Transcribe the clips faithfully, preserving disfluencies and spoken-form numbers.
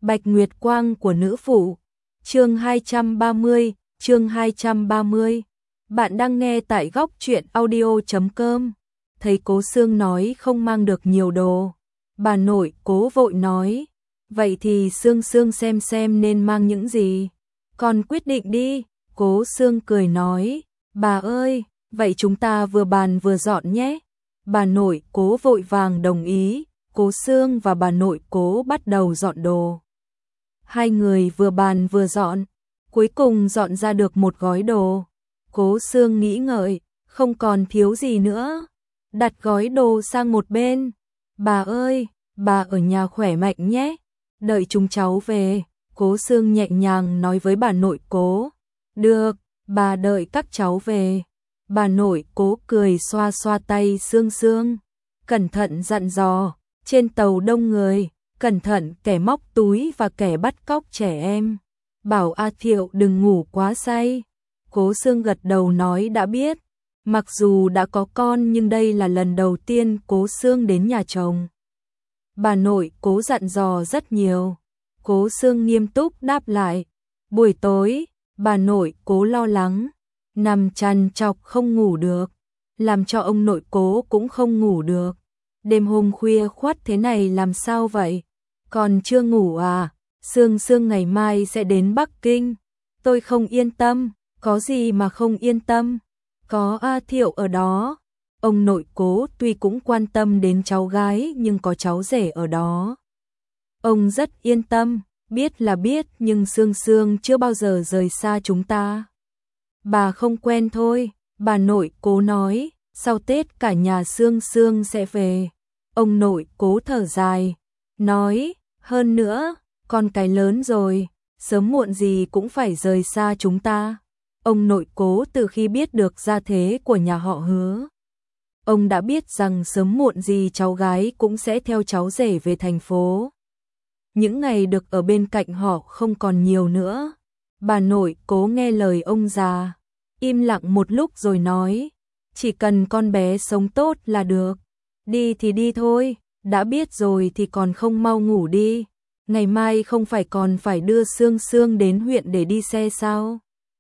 Bạch Nguyệt Quang của nữ phụ. Chương hai trăm ba mươi, chương hai trăm ba mươi. Bạn đang nghe tại góc truyện audio chấm com. Thấy Cố Sương nói không mang được nhiều đồ, bà nội Cố vội nói, vậy thì Sương Sương xem xem nên mang những gì. Con quyết định đi. Cố Sương cười nói, bà ơi, vậy chúng ta vừa bàn vừa dọn nhé. Bà nội Cố vội vàng đồng ý. Cố Sương và bà nội Cố bắt đầu dọn đồ. Hai người vừa bàn vừa dọn, cuối cùng dọn ra được một gói đồ. Cố Sương nghĩ ngợi, không còn thiếu gì nữa, đặt gói đồ sang một bên. Bà ơi, bà ở nhà khỏe mạnh nhé, đợi chúng cháu về. Cố Sương nhẹ nhàng nói với bà nội Cố. Được, bà đợi các cháu về. Bà nội Cố cười xoa xoa tay Sương Sương, cẩn thận dặn dò, trên tàu đông người, cẩn thận kẻ móc túi và kẻ bắt cóc trẻ em. Bảo A Thiệu đừng ngủ quá say. Cố Sương gật đầu nói đã biết. Mặc dù đã có con nhưng đây là lần đầu tiên Cố Sương đến nhà chồng. Bà nội Cố dặn dò rất nhiều. Cố Sương nghiêm túc đáp lại. Buổi tối, bà nội Cố lo lắng, nằm trằn trọc không ngủ được, làm cho ông nội Cố cũng không ngủ được. Đêm hôm khuya khoắt thế này làm sao vậy? Còn chưa ngủ à? Sương Sương ngày mai sẽ đến Bắc Kinh. Tôi không yên tâm. Có gì mà không yên tâm? Có A Thiệu ở đó. Ông nội Cố tuy cũng quan tâm đến cháu gái nhưng có cháu rể ở đó, ông rất yên tâm. Biết là biết nhưng Sương Sương chưa bao giờ rời xa chúng ta. Bà không quen thôi. Bà nội Cố nói, sau Tết cả nhà Sương Sương sẽ về. Ông nội Cố thở dài, nói, hơn nữa, con cái lớn rồi, sớm muộn gì cũng phải rời xa chúng ta. Ông nội Cố từ khi biết được gia thế của nhà họ Hứa, ông đã biết rằng sớm muộn gì cháu gái cũng sẽ theo cháu rể về thành phố. Những ngày được ở bên cạnh họ không còn nhiều nữa. Bà nội Cố nghe lời ông già, im lặng một lúc rồi nói, chỉ cần con bé sống tốt là được. Đi thì đi thôi, đã biết rồi thì còn không mau ngủ đi. Ngày mai không phải còn phải đưa Sương Sương đến huyện để đi xe sao?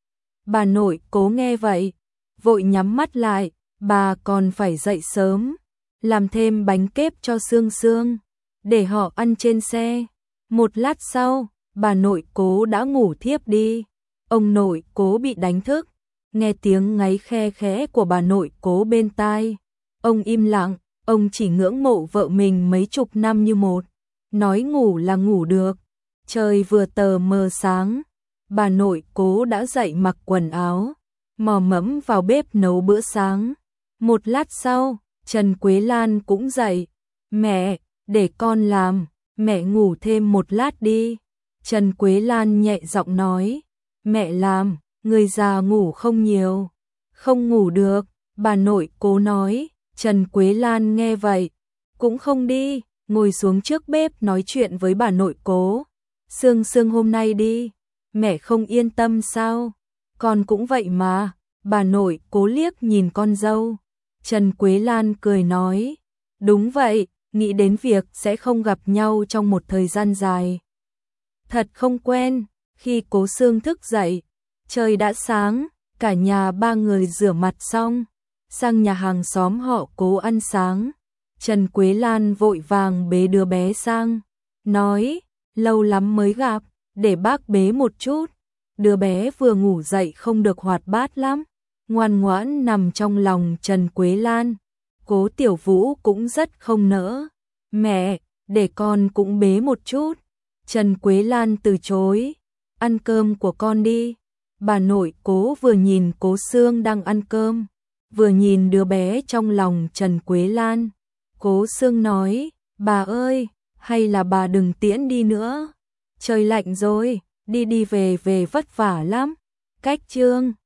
Bà nội Cố nghe vậy, vội nhắm mắt lại. Bà còn phải dậy sớm, làm thêm bánh kếp cho Sương Sương, để họ ăn trên xe. Một lát sau, bà nội Cố đã ngủ thiếp đi. Ông nội Cố bị đánh thức, nghe tiếng ngáy khe khẽ của bà nội Cố bên tai. Ông im lặng, ông chỉ ngưỡng mộ vợ mình mấy chục năm như một. Nói ngủ là ngủ được. Trời vừa tờ mờ sáng, bà nội Cố đã dậy mặc quần áo, mò mẫm vào bếp nấu bữa sáng. Một lát sau, Trần Quế Lan cũng dậy. Mẹ, để con làm, mẹ ngủ thêm một lát đi. Trần Quế Lan nhẹ giọng nói, mẹ làm, người già ngủ không nhiều. Không ngủ được, bà nội Cố nói. Trần Quế Lan nghe vậy, cũng không đi, ngồi xuống trước bếp nói chuyện với bà nội Cố. Sương Sương hôm nay đi, mẹ không yên tâm sao? Con cũng vậy mà. Bà nội Cố liếc nhìn con dâu. Trần Quế Lan cười nói, đúng vậy, nghĩ đến việc sẽ không gặp nhau trong một thời gian dài, thật không quen. Khi Cố Sương thức dậy, trời đã sáng, cả nhà ba người rửa mặt xong, sang nhà hàng xóm họ Cố ăn sáng. Trần Quế Lan vội vàng bế đứa bé sang, nói, lâu lắm mới gặp, để bác bế một chút. Đứa bé vừa ngủ dậy không được hoạt bát lắm, ngoan ngoãn nằm trong lòng Trần Quế Lan. Cố Tiểu Vũ cũng rất không nỡ. Mẹ, để con cũng bế một chút. Trần Quế Lan từ chối. Ăn cơm của con đi. Bà nội Cố vừa nhìn Cố Sương đang ăn cơm, vừa nhìn đứa bé trong lòng Trần Quế Lan. Cố Sương nói, bà ơi, hay là bà đừng tiễn đi nữa. Trời lạnh rồi, đi đi về về vất vả lắm. Cách chương